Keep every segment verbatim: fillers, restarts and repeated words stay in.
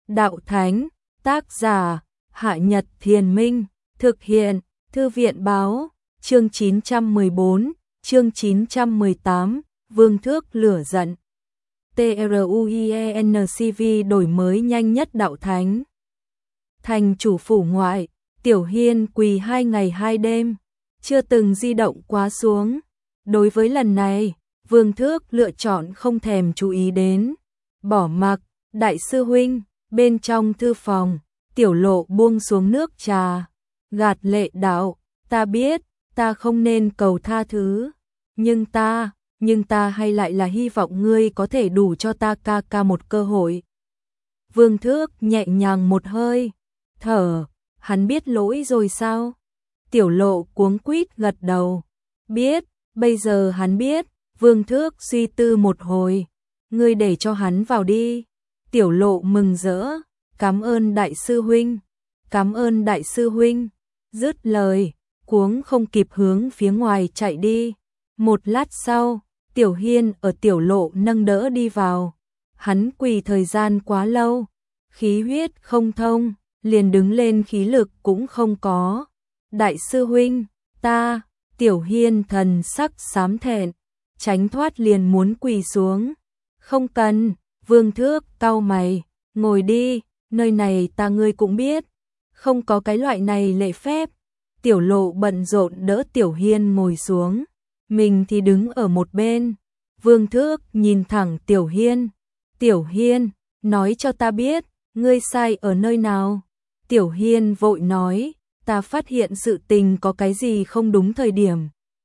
Đạo Thánh, tác giả, Hạ Nhật Thiền Minh, thực hiện, Thư viện Báo, chương chín trăm mười bốn, chương chín trăm mười tám, Vương Thước lửa giận. TRUIENCV đổi mới nhanh nhất Đạo Thánh. Thành chủ phủ ngoại, Tiểu Hiên quỳ hai ngày hai đêm, chưa từng di động quá xuống. Đối với lần này, Vương Thước lựa chọn không thèm chú ý đến. Bỏ mặc, đại sư huynh, bên trong thư phòng, Tiểu Lộ buông xuống nước trà, gạt lệ đạo, ta biết, ta không nên cầu tha thứ, nhưng ta, nhưng ta hay lại là hy vọng ngươi có thể đủ cho ta ca ca một cơ hội. Vương Thước nhẹ nhàng một hơi, thở, hắn biết lỗi rồi sao? Tiểu Lộ cuống quýt gật đầu, biết, bây giờ hắn biết. Vương Thước suy tư một hồi, ngươi để cho hắn vào đi. Tiểu Lộ mừng rỡ, cảm ơn đại sư huynh, cảm ơn đại sư huynh. Dứt lời, cuống không kịp hướng phía ngoài chạy đi. Một lát sau, Tiểu Hiên ở Tiểu Lộ nâng đỡ đi vào. Hắn quỳ thời gian quá lâu, khí huyết không thông, liền đứng lên khí lực cũng không có. Đại sư huynh, ta, Tiểu Hiên thần sắc xám thẹn, tránh thoát liền muốn quỳ xuống. Không cần, Vương Thước cau mày, ngồi đi, nơi này ta ngươi cũng biết, không có cái loại này lễ phép. Tiểu Lộ bận rộn đỡ Tiểu Hiên ngồi xuống, mình thì đứng ở một bên. Vương Thước nhìn thẳng Tiểu Hiên, Tiểu Hiên, nói cho ta biết, ngươi sai ở nơi nào? Tiểu Hiên vội nói, ta phát hiện sự tình có cái gì không đúng thời điểm,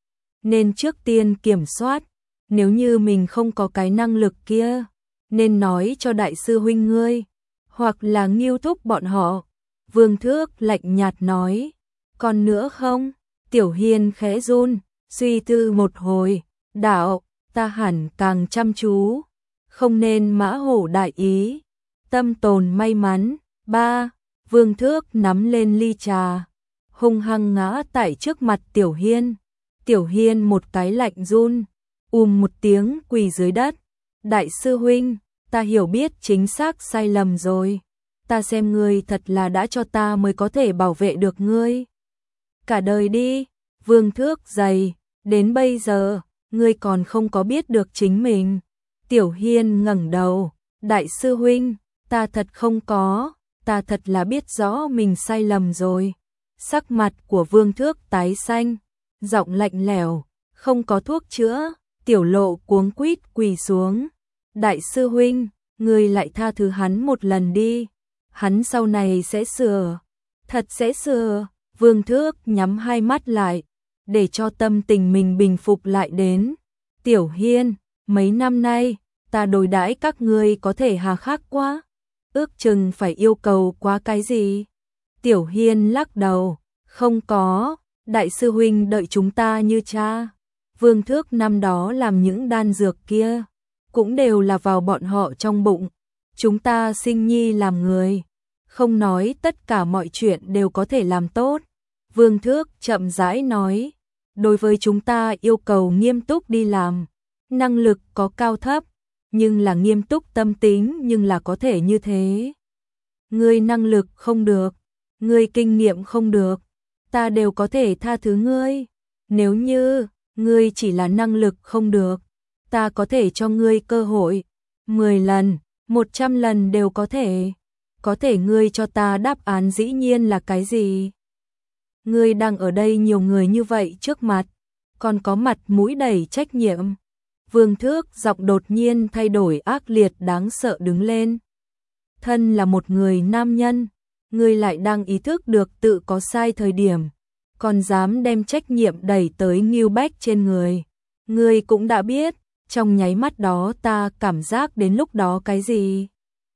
nên trước tiên kiểm soát, nếu như mình không có cái năng lực kia, nên nói cho đại sư huynh ngươi, hoặc là nghiêu thúc bọn họ. Vương Thước lạnh nhạt nói, còn nữa không? Tiểu Hiên khẽ run, suy tư một hồi, đạo, ta hẳn càng chăm chú, không nên mã hổ đại ý, tâm tồn may mắn. Ba, Vương Thước nắm lên ly trà, hung hăng ngã tại trước mặt Tiểu Hiên. Tiểu Hiên một cái lạnh run, ùm một tiếng quỳ dưới đất. Đại sư huynh, ta hiểu biết chính xác sai lầm rồi. Ta xem ngươi thật là đã cho ta mới có thể bảo vệ được ngươi cả đời đi. Vương Thước dày, đến bây giờ, ngươi còn không có biết được chính mình. Tiểu Hiên ngẩng đầu, đại sư huynh, ta thật không có, ta thật là biết rõ mình sai lầm rồi. Sắc mặt của Vương Thước tái xanh, giọng lạnh lẽo, không có thuốc chữa. Tiểu Lộ cuống quýt quỳ xuống, đại sư huynh, ngươi lại tha thứ hắn một lần đi, hắn sau này sẽ sửa, thật sẽ sửa. Vương Thước nhắm hai mắt lại, để cho tâm tình mình bình phục lại đến. Tiểu Hiên, mấy năm nay, ta đối đãi các ngươi có thể hà khắc quá, ước chừng phải yêu cầu quá cái gì? Tiểu Hiên lắc đầu, không có, đại sư huynh đợi chúng ta như cha. Vương Thước năm đó làm những đan dược kia, cũng đều là vào bọn họ trong bụng. Chúng ta sinh nhi làm người, không nói tất cả mọi chuyện đều có thể làm tốt. Vương Thước chậm rãi nói, đối với chúng ta yêu cầu nghiêm túc đi làm, năng lực có cao thấp, nhưng là nghiêm túc tâm tính nhưng là có thể như thế. Ngươi năng lực không được, ngươi kinh nghiệm không được, ta đều có thể tha thứ ngươi. Nếu như ngươi chỉ là năng lực không được, ta có thể cho ngươi cơ hội, mười lần, một trăm lần đều có thể. Có thể ngươi cho ta đáp án dĩ nhiên là cái gì? Ngươi đang ở đây nhiều người như vậy trước mặt, còn có mặt mũi đầy trách nhiệm. Vương Thước giọng đột nhiên thay đổi ác liệt đáng sợ đứng lên. Thân là một người nam nhân, ngươi lại đang ý thức được tự có sai thời điểm, còn dám đem trách nhiệm đẩy tới Ngưu Bách trên người. Ngươi cũng đã biết, trong nháy mắt đó ta cảm giác đến lúc đó cái gì?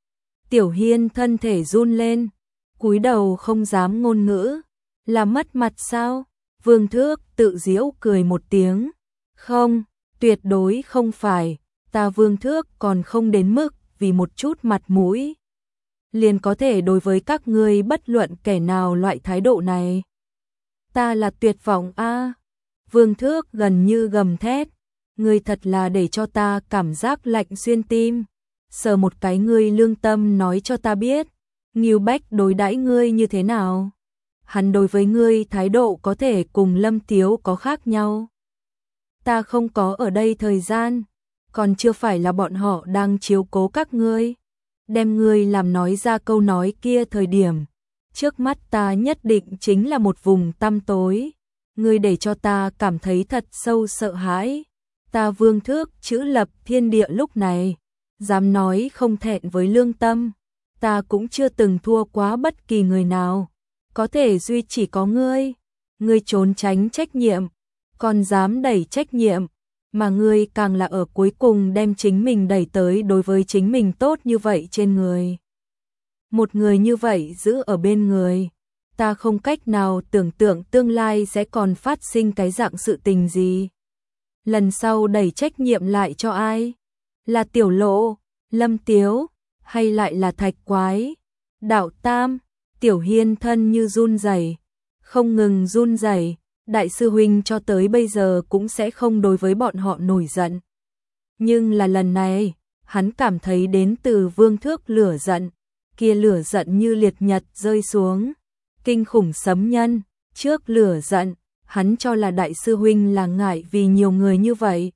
Tiểu Hiên thân thể run lên, cúi đầu không dám ngôn ngữ. Là mất mặt sao? Vương Thước tự giễu cười một tiếng. Không, tuyệt đối không phải, ta Vương Thước còn không đến mức vì một chút mặt mũi liền có thể đối với các ngươi bất luận kẻ nào loại thái độ này. Ta là tuyệt vọng a. À. Vương Thước gần như gầm thét, ngươi thật là để cho ta cảm giác lạnh xuyên tim. Sờ một cái ngươi lương tâm nói cho ta biết, Ngưu Bách đối đãi ngươi như thế nào? Hắn đối với ngươi thái độ có thể cùng Lâm Tiếu có khác nhau. Ta không có ở đây thời gian, còn chưa phải là bọn họ đang chiếu cố các ngươi. Đem ngươi làm nói ra câu nói kia thời điểm, trước mắt ta nhất định chính là một vùng tăm tối. Ngươi để cho ta cảm thấy thật sâu sợ hãi. Ta Vương Thước chữ lập thiên địa lúc này, dám nói không thẹn với lương tâm. Ta cũng chưa từng thua quá bất kỳ người nào. Có thể duy chỉ có ngươi. Ngươi trốn tránh trách nhiệm, còn dám đẩy trách nhiệm. Mà ngươi càng là ở cuối cùng đem chính mình đẩy tới đối với chính mình tốt như vậy trên người. Một người như vậy giữ ở bên người, ta không cách nào tưởng tượng tương lai sẽ còn phát sinh cái dạng sự tình gì. Lần sau đẩy trách nhiệm lại cho ai? Là Tiểu Lộ, Lâm Tiếu, hay lại là Thạch Quái? Đạo Tam, Tiểu Hiên thân như run rẩy, không ngừng run rẩy. Đại sư huynh cho tới bây giờ cũng sẽ không đối với bọn họ nổi giận. Nhưng là lần này, hắn cảm thấy đến từ Vương Thước lửa giận, kia lửa giận như liệt nhật rơi xuống, kinh khủng sấm nhân. Trước lửa giận, hắn cho là đại sư huynh là ngại vì nhiều người như vậy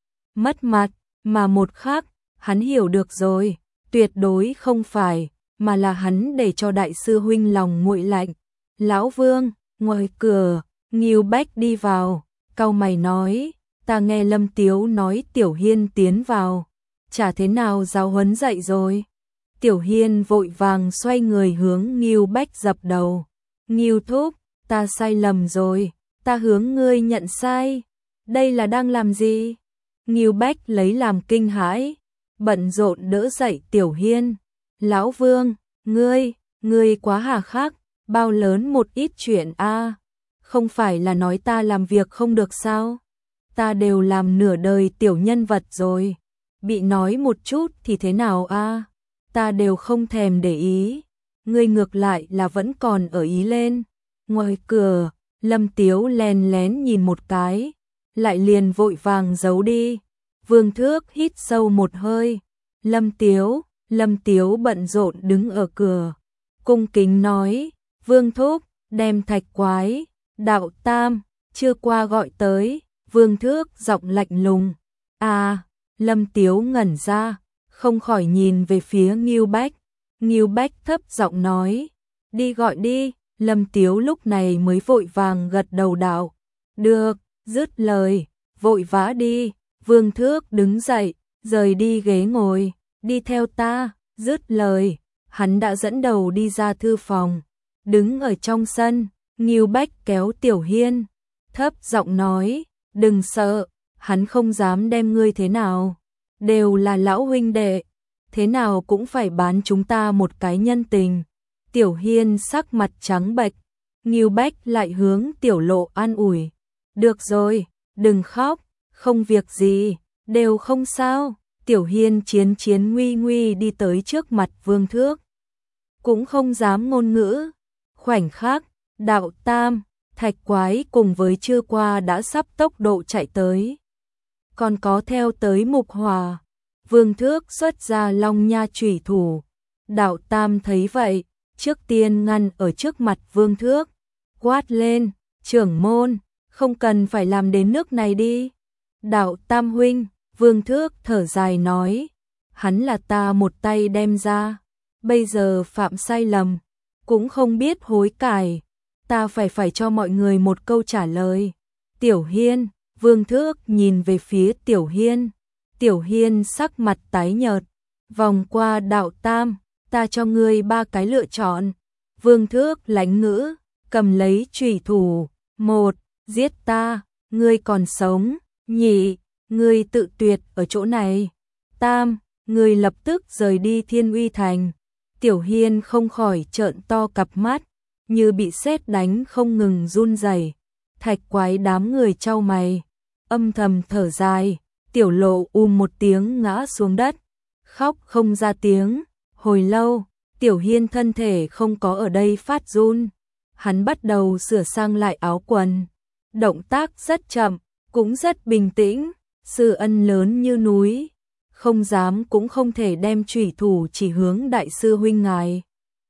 mất mặt, mà một khác, hắn hiểu được rồi, tuyệt đối không phải, mà là hắn để cho đại sư huynh lòng nguội lạnh. Lão Vương, ngoài cửa, Ngưu Bách đi vào, cau mày nói, ta nghe Lâm Tiếu nói Tiểu Hiên tiến vào, chả thế nào giáo huấn dậy rồi. Tiểu Hiên vội vàng xoay người hướng Ngưu Bách dập đầu. Ngưu thúc, ta sai lầm rồi, ta hướng ngươi nhận sai. Đây là đang làm gì? Ngưu Bách lấy làm kinh hãi, bận rộn đỡ dậy Tiểu Hiên. Lão Vương, ngươi, ngươi quá hà khắc, bao lớn một ít chuyện a. Không phải là nói ta làm việc không được sao? Ta đều làm nửa đời tiểu nhân vật rồi. Bị nói một chút thì thế nào a? Ta đều không thèm để ý. Ngươi ngược lại là vẫn còn ở ý lên. Ngoài cửa, Lâm Tiếu lén lén nhìn một cái, lại liền vội vàng giấu đi. Vương Thước hít sâu một hơi. Lâm Tiếu, Lâm Tiếu bận rộn đứng ở cửa, cung kính nói, Vương Thúc, đem Thạch Quái, Đạo Tam, chưa qua gọi tới. Vương Thước giọng lạnh lùng. À, Lâm Tiếu ngẩn ra, không khỏi nhìn về phía Ngưu Bách. Ngưu Bách thấp giọng nói, đi gọi đi. Lâm Tiếu lúc này mới vội vàng gật đầu đạo. Được, dứt lời, vội vã đi. Vương Thước đứng dậy, rời đi ghế ngồi, đi theo ta. Dứt lời, hắn đã dẫn đầu đi ra thư phòng, đứng ở trong sân. Ngưu Bách kéo Tiểu Hiên, thấp giọng nói, đừng sợ, hắn không dám đem ngươi thế nào, đều là lão huynh đệ, thế nào cũng phải bán chúng ta một cái nhân tình. Tiểu Hiên sắc mặt trắng bệch, Ngưu Bách lại hướng Tiểu Lộ an ủi, được rồi, đừng khóc, không việc gì, đều không sao. Tiểu Hiên chiến chiến nguy nguy đi tới trước mặt Vương Thước, cũng không dám ngôn ngữ. Khoảnh khắc, Đạo Tam, Thạch Quái cùng với Trư Qua đã sắp tốc độ chạy tới. Còn có theo tới Mục Hòa. Vương Thước xuất ra Long Nha chủy thủ. Đạo Tam thấy vậy, trước tiên ngăn ở trước mặt Vương Thước, quát lên, trưởng môn, không cần phải làm đến nước này đi. Đạo Tam huynh, Vương Thước thở dài nói, hắn là ta một tay đem ra, bây giờ phạm sai lầm, cũng không biết hối cải, ta phải phải cho mọi người một câu trả lời. Tiểu Hiên, Vương Thước nhìn về phía Tiểu Hiên, Tiểu Hiên sắc mặt tái nhợt, vòng qua Đạo Tam, ta cho ngươi ba cái lựa chọn. Vương Thước lãnh ngữ, cầm lấy chủy thủ, một, giết ta, ngươi còn sống, nhị, ngươi tự tuyệt ở chỗ này, tam, ngươi lập tức rời đi Thiên Uy Thành. Tiểu Hiên không khỏi trợn to cặp mắt, như bị sét đánh không ngừng run rẩy. Thạch Quái đám người chau mày, âm thầm thở dài. Tiểu Lộ um một tiếng ngã xuống đất, khóc không ra tiếng. Hồi lâu, Tiểu Hiên thân thể không có ở đây phát run, hắn bắt đầu sửa sang lại áo quần, động tác rất chậm, cũng rất bình tĩnh. Sư ân lớn như núi, không dám cũng không thể đem chủy thủ chỉ hướng đại sư huynh ngài.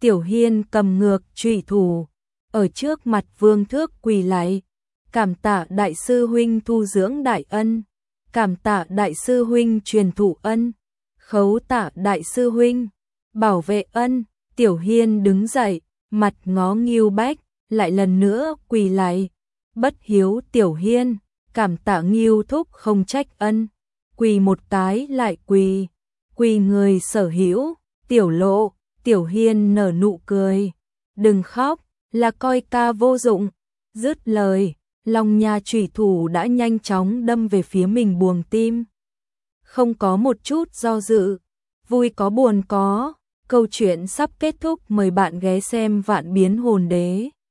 Tiểu Hiên cầm ngược chủy thủ, ở trước mặt Vương Thước quỳ lạy, cảm tạ đại sư huynh thu dưỡng đại ân, cảm tạ đại sư huynh truyền thụ ân, khấu tạ đại sư huynh bảo vệ ân. Tiểu Hiên đứng dậy, mặt ngó Ngưu Bách, lại lần nữa quỳ lạy, bất hiếu Tiểu Hiên, cảm tạ Ngưu thúc không trách ân, quỳ một cái lại quỳ, quỳ người sở hữu. Tiểu Lộ, Tiểu Hiên nở nụ cười, đừng khóc, là coi ca vô dụng. Dứt lời, Long Nha chủy thủ đã nhanh chóng đâm về phía mình buồng tim. Không có một chút do dự, vui có buồn có, câu chuyện sắp kết thúc, mời bạn ghé xem Vạn Biến Hồn Đế.